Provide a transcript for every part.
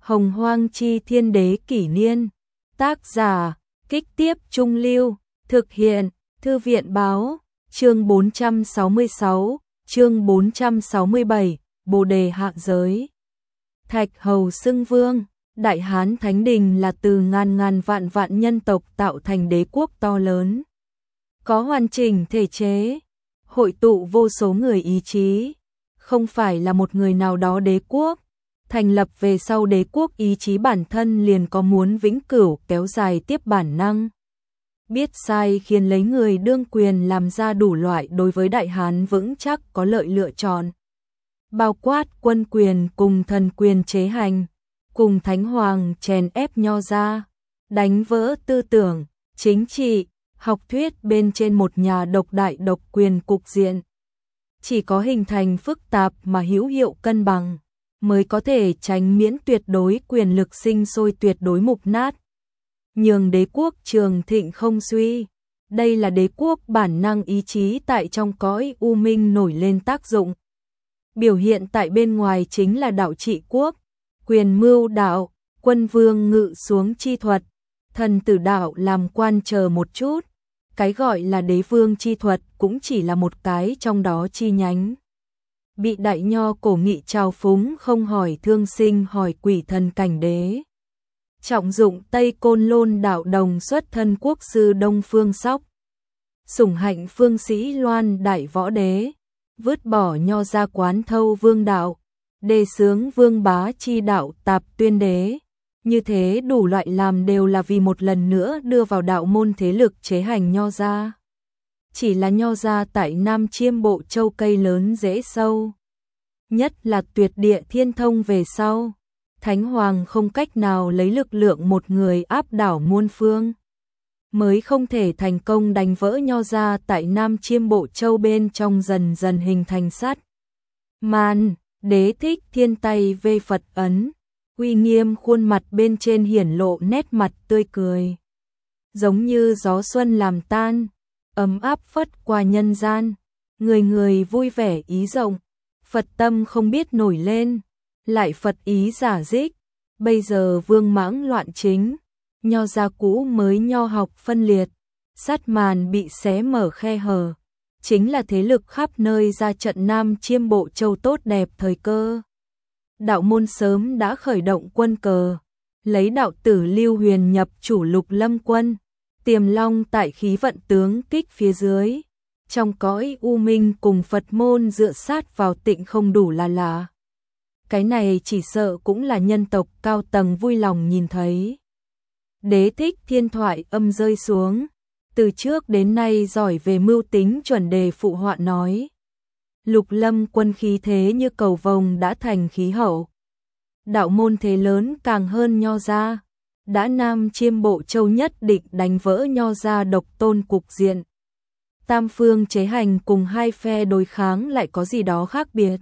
Hồng Hoang Chi Thiên Đế Kỷ Niên. Tác giả, Kích Tiếp Trung Lưu. Thực hiện, Thư viện Báo. Chương 466, chương 467, Bồ Đề Hạ Giới. Thạch Hầu xưng vương. Đại Hán Thánh Đình là từ ngàn ngàn vạn vạn nhân tộc tạo thành đế quốc to lớn. Có hoàn chỉnh thể chế, hội tụ vô số người ý chí. Không phải là một người nào đó đế quốc. Thành lập về sau đế quốc ý chí bản thân liền có muốn vĩnh cửu kéo dài tiếp bản năng. Biết sai khiến lấy người đương quyền làm ra đủ loại đối với Đại Hán vững chắc có lợi lựa chọn. Bao quát quân quyền cùng thần quyền chế hành, cùng Thánh Hoàng chèn ép Nho ra, đánh vỡ tư tưởng, chính trị, học thuyết bên trên một nhà độc đại độc quyền cục diện. Chỉ có hình thành phức tạp mà hữu hiệu cân bằng, mới có thể tránh miễn tuyệt đối quyền lực sinh sôi tuyệt đối mục nát. Nhường đế quốc trường thịnh không suy. Đây là đế quốc bản năng ý chí tại trong cõi u minh nổi lên tác dụng. Biểu hiện tại bên ngoài chính là đạo trị quốc, quyền mưu đạo, quân vương ngự xuống chi thuật, thần tử đạo làm quan chờ một chút. Cái gọi là đế vương chi thuật cũng chỉ là một cái trong đó chi nhánh. Bị đại nho cổ nghị trào phúng không hỏi thương sinh hỏi quỷ thần cảnh đế. Trọng dụng Tây Côn Lôn đạo đồng xuất thân quốc sư Đông Phương Sóc. Sủng hạnh phương sĩ Loan đại võ đế. Vứt bỏ Nho ra quán thâu vương đạo. Đề xướng vương bá chi đạo tạp tuyên đế. Như thế đủ loại làm đều là vì một lần nữa đưa vào đạo môn thế lực chế hành Nho ra. Chỉ là Nho ra tại Nam Chiêm Bộ Châu cây lớn rễ sâu. Nhất là tuyệt địa thiên thông về sau. Thánh Hoàng không cách nào lấy lực lượng một người áp đảo muôn phương. Mới không thể thành công đánh vỡ Nho ra tại Nam Chiêm Bộ Châu bên trong dần dần hình thành sắt. Man, đế thích thiên tay vê Phật ấn. Uy nghiêm khuôn mặt bên trên hiển lộ nét mặt tươi cười. Giống như gió xuân làm tan, ấm áp phất qua nhân gian. Người người vui vẻ ý rộng, Phật tâm không biết nổi lên. Lại Phật ý giả dích, bây giờ vương mãng loạn chính, Nho gia cũ mới nho học phân liệt, sát màn bị xé mở khe hở, chính là thế lực khắp nơi ra trận Nam Chiêm Bộ Châu tốt đẹp thời cơ. Đạo môn sớm đã khởi động quân cờ, lấy đạo tử Lưu Huyền nhập chủ Lục Lâm quân, Tiềm Long tại khí vận tướng kích phía dưới, trong cõi u minh cùng Phật môn dựa sát vào tịnh không đủ là. Cái này chỉ sợ cũng là nhân tộc cao tầng vui lòng nhìn thấy. Đế thích thiên thoại âm rơi xuống, từ trước đến nay giỏi về mưu tính chuẩn đề phụ họa nói. Lục Lâm quân khí thế như cầu vồng đã thành khí hậu. Đạo môn thế lớn càng hơn Nho ra, đã Nam Chiêm Bộ Châu nhất định đánh vỡ Nho ra độc tôn cục diện. Tam phương chế hành cùng hai phe đối kháng lại có gì đó khác biệt.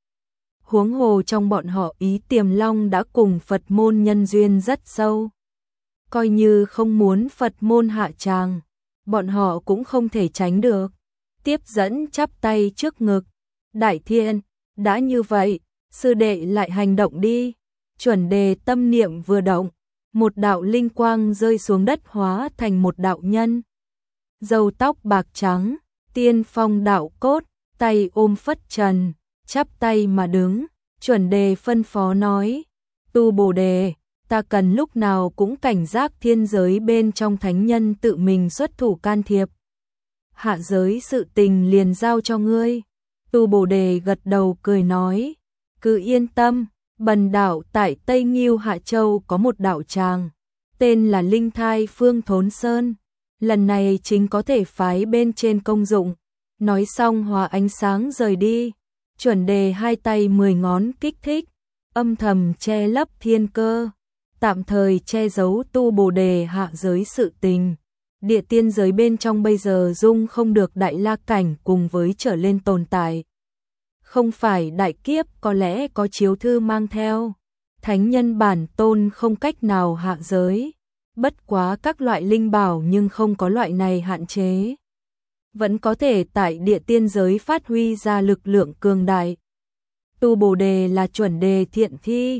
Huống hồ trong bọn họ ý Tiềm Long đã cùng Phật môn nhân duyên rất sâu. Coi như không muốn Phật môn hạ tràng, bọn họ cũng không thể tránh được. Tiếp dẫn chắp tay trước ngực. Đại Thiên, đã như vậy, sư đệ lại hành động đi. Chuẩn đề tâm niệm vừa động, một đạo linh quang rơi xuống đất hóa thành một đạo nhân. Râu tóc bạc trắng, tiên phong đạo cốt, tay ôm phất trần. Chắp tay mà đứng, chuẩn đề phân phó nói, tu Bồ Đề, ta cần lúc nào cũng cảnh giác thiên giới bên trong thánh nhân tự mình xuất thủ can thiệp. Hạ giới sự tình liền giao cho ngươi. Tu Bồ Đề gật đầu cười nói, cứ yên tâm, bần đạo tại Tây Nghiêu Hạ Châu có một đạo tràng, tên là Linh Thai Phương Thốn Sơn, lần này chính có thể phái bên trên công dụng. Nói xong hòa ánh sáng rời đi. Chuẩn đề hai tay 10 ngón kích thích, âm thầm che lấp thiên cơ, tạm thời che giấu tu Bồ Đề hạ giới sự tình. Địa tiên giới bên trong bây giờ dung không được đại la cảnh cùng với trở lên tồn tại. Không phải đại kiếp có lẽ có chiếu thư mang theo. Thánh nhân bản tôn không cách nào hạ giới. Bất quá các loại linh bảo nhưng không có loại này hạn chế. Vẫn có thể tại địa tiên giới phát huy ra lực lượng cường đại. Tu Bồ Đề là chuẩn đề thiện thi,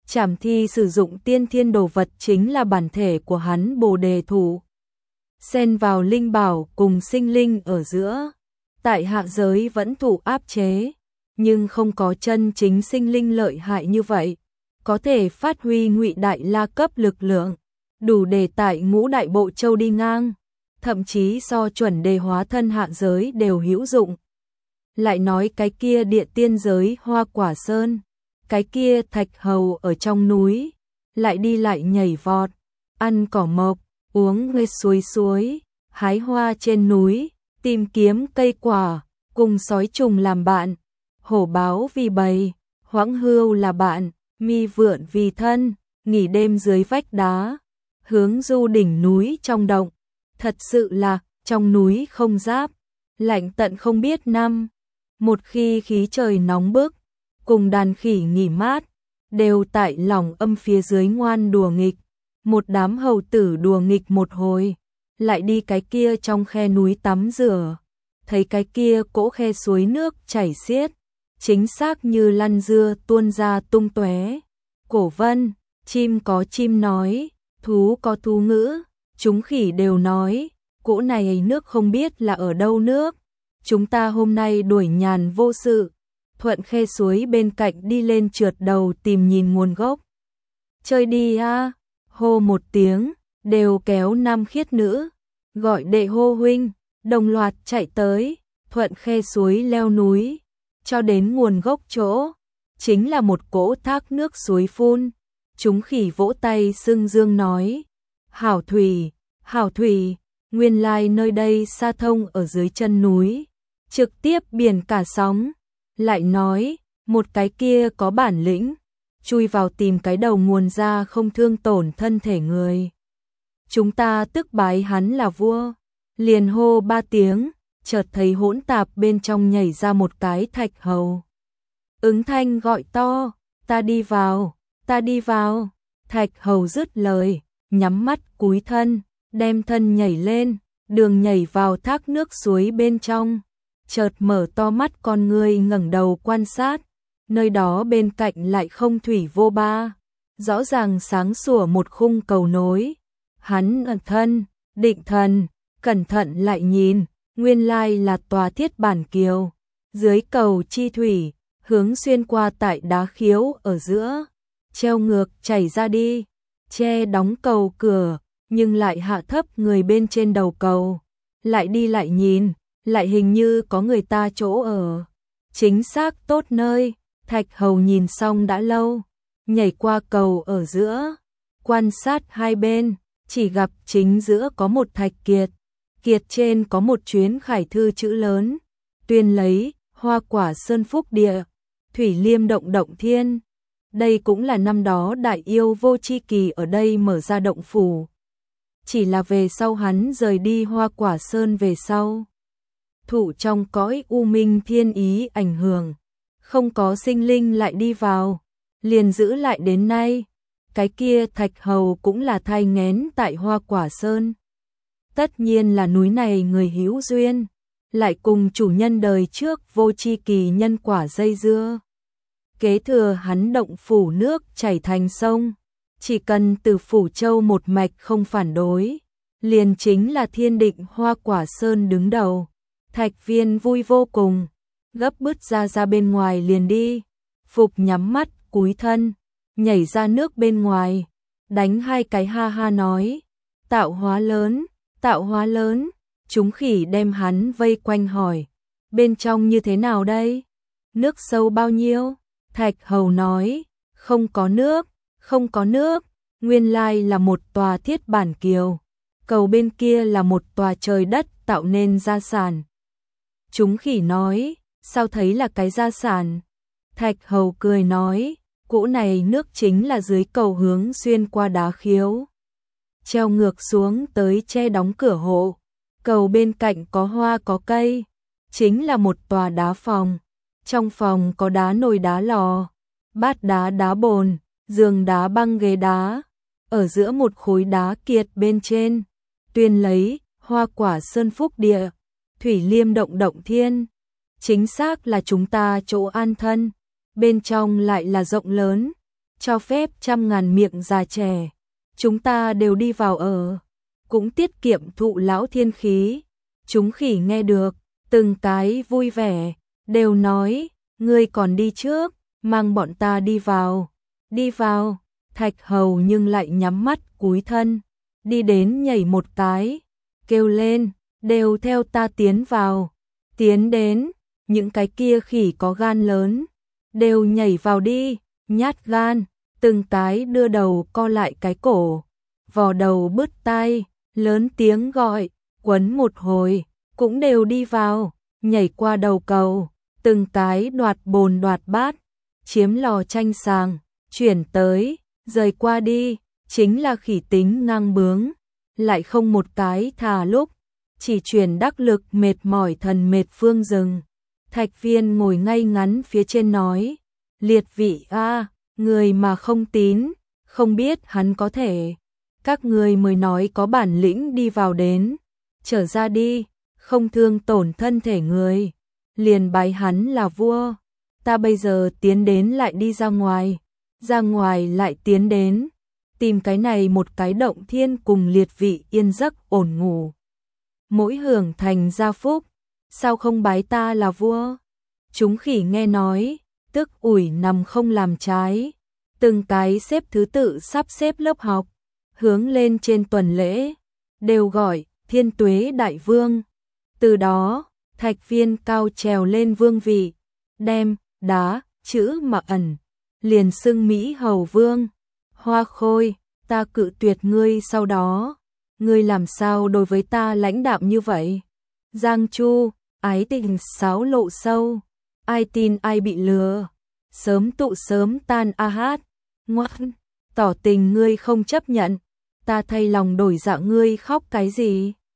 Trảm Thi sử dụng tiên thiên đồ vật chính là bản thể của hắn Bồ Đề Thụ. Xen vào linh bảo cùng sinh linh ở giữa. Tại hạ giới vẫn thụ áp chế, nhưng không có chân chính sinh linh lợi hại như vậy. Có thể phát huy Ngụy Đại La cấp lực lượng, đủ để tại Ngũ Đại Bộ Châu đi ngang, thậm chí so chuẩn đề hóa thân hạ giới đều hữu dụng. Lại nói cái kia địa tiên giới Hoa Quả Sơn, cái kia thạch hầu ở trong núi, lại đi lại nhảy vọt, ăn cỏ mộc, uống nghê suối, hái hoa trên núi, tìm kiếm cây quả, cùng sói trùng làm bạn, hổ báo vì bầy, hoãng hươu là bạn, mi vượn vì thân, nghỉ đêm dưới vách đá, hướng du đỉnh núi trong động. Thật sự là trong núi không giáp, lạnh tận không biết năm. Một khi khí trời nóng bức, cùng đàn khỉ nghỉ mát, đều tại lòng âm phía dưới ngoan đùa nghịch. Một đám hầu tử đùa nghịch một hồi, lại đi cái kia trong khe núi tắm rửa, thấy cái kia cỗ khe suối nước chảy xiết, chính xác như lăn dưa tuôn ra tung tóe. Cổ Vân, chim có chim nói, thú có thú ngữ, chúng khỉ đều nói, cỗ này nước không biết là ở đâu nước. Chúng ta hôm nay đuổi nhàn vô sự, thuận khe suối bên cạnh đi lên trượt đầu tìm nhìn nguồn gốc. Chơi đi a, hô một tiếng, đều kéo nam khiết nữ, gọi đệ hô huynh, đồng loạt chạy tới, thuận khe suối leo núi, cho đến nguồn gốc chỗ, chính là một cỗ thác nước suối phun. Chúng khỉ vỗ tay xưng dương nói, hảo thủy, nguyên lai nơi đây xa thông ở dưới chân núi, trực tiếp biển cả sóng. Lại nói, một cái kia có bản lĩnh, chui vào tìm cái đầu nguồn ra không thương tổn thân thể người. Chúng ta tức bái hắn là vua, liền hô 3 tiếng, chợt thấy hỗn tạp bên trong nhảy ra một cái thạch hầu. Ứng thanh gọi to, ta đi vào, thạch hầu dứt lời, nhắm mắt cúi thân, đem thân nhảy lên, đường nhảy vào thác nước suối bên trong. Chợt mở to mắt con ngươi ngẩng đầu quan sát, nơi đó bên cạnh lại không thủy vô ba, rõ ràng sáng sủa một khung cầu nối. Hắn ẩn thân, định thần, cẩn thận lại nhìn, nguyên lai là tòa thiết bản kiều, dưới cầu chi thủy, hướng xuyên qua tại đá khiếu ở giữa, treo ngược chảy ra đi, che đóng cầu cửa, nhưng lại hạ thấp người bên trên đầu cầu, lại đi lại nhìn, lại hình như có người ta chỗ ở. Chính xác tốt nơi, thạch hầu nhìn xong đã lâu, nhảy qua cầu ở giữa, quan sát hai bên, chỉ gặp chính giữa có một thạch kiệt, kiệt trên có một chuyến khải thư chữ lớn, tuyên lấy, Hoa Quả Sơn Phúc Địa, Thủy Liêm Động Động Thiên. Đây cũng là năm đó đại yêu Vô Chi Kỳ ở đây mở ra động phủ. Chỉ là về sau hắn rời đi Hoa Quả Sơn về sau, thụ trong cõi u minh thiên ý ảnh hưởng, không có sinh linh lại đi vào, liền giữ lại đến nay. Cái kia thạch hầu cũng là thai nghén tại Hoa Quả Sơn. Tất nhiên là núi này người hữu duyên, lại cùng chủ nhân đời trước Vô Chi Kỳ nhân quả dây dưa. Kế thừa hắn động phủ nước chảy thành sông, chỉ cần từ Phủ Châu một mạch không phản đối, liền chính là thiên định Hoa Quả Sơn đứng đầu. Thạch Viên vui vô cùng, gấp bứt ra bên ngoài liền đi, Phục nhắm mắt cúi thân, nhảy ra nước bên ngoài, đánh hai cái ha ha nói, tạo hóa lớn, chúng khỉ đem hắn vây quanh hỏi, bên trong như thế nào đây? Nước sâu bao nhiêu? Thạch hầu nói, không có nước, nguyên lai là một tòa thiết bản kiều, cầu bên kia là một tòa trời đất tạo nên gia sản. Chúng khỉ nói, sao thấy là cái gia sản? Thạch hầu cười nói, cỗ này nước chính là dưới cầu hướng xuyên qua đá khiếu, treo ngược xuống tới che đóng cửa hộ, cầu bên cạnh có hoa có cây, chính là một tòa đá phòng, trong phòng có đá nồi đá lò, bát đá đá bồn, giường đá băng ghế đá, ở giữa một khối đá kiệt bên trên, tuyên lấy, Hoa Quả Sơn Phúc Địa, Thủy Liêm Động Động Thiên, chính xác là chúng ta chỗ an thân, bên trong lại là rộng lớn, cho phép 100.000 miệng già trẻ, chúng ta đều đi vào ở, cũng tiết kiệm thụ lão thiên khí. Chúng khỉ nghe được, từng cái vui vẻ, đều nói, ngươi còn đi trước, mang bọn ta đi vào. Đi vào, Thạch Hầu nhưng lại nhắm mắt cúi thân, đi đến nhảy một cái, kêu lên, đều theo ta tiến vào. Tiến đến, những cái kia khỉ có gan lớn, đều nhảy vào đi, nhát gan, từng cái đưa đầu co lại cái cổ, vò đầu bứt tai, lớn tiếng gọi, quấn một hồi, cũng đều đi vào, nhảy qua đầu cầu, từng cái đoạt bồn đoạt bát, chiếm lò tranh sàng, chuyển tới, rời qua đi, chính là khỉ tính ngang bướng, lại không một cái thà lúc, chỉ truyền đắc lực mệt mỏi thần mệt phương rừng. Thạch Viên ngồi ngay ngắn phía trên nói, liệt vị a, người mà không tín, không biết hắn có thể. Các người mới nói có bản lĩnh đi vào đến, trở ra đi, không thương tổn thân thể người, liền bái hắn là vua. Ta bây giờ tiến đến lại đi ra ngoài lại tiến đến, tìm cái này một cái động thiên cùng liệt vị yên giấc ổn ngủ. Mỗi hưởng thành gia phúc, sao không bái ta là vua? Chúng khỉ nghe nói, tức ủi nằm không làm trái, từng cái xếp thứ tự sắp xếp lớp học, hướng lên trên tuần lễ, đều gọi Thiên Tuế Đại Vương. Từ đó, Thạch Viên cao trèo lên vương vị, đem đá chữ mà ẩn, liền xưng Mỹ Hầu Vương. Hoa Khôi, ta cự tuyệt ngươi sau đó, ngươi làm sao đối với ta lãnh đạm như vậy? Giang Chu, ái tình xáo lộ sâu, ai tin ai bị lừa, sớm tụ sớm tan a hát, ngoan, tỏ tình ngươi không chấp nhận, ta thay lòng đổi dạ ngươi khóc cái gì?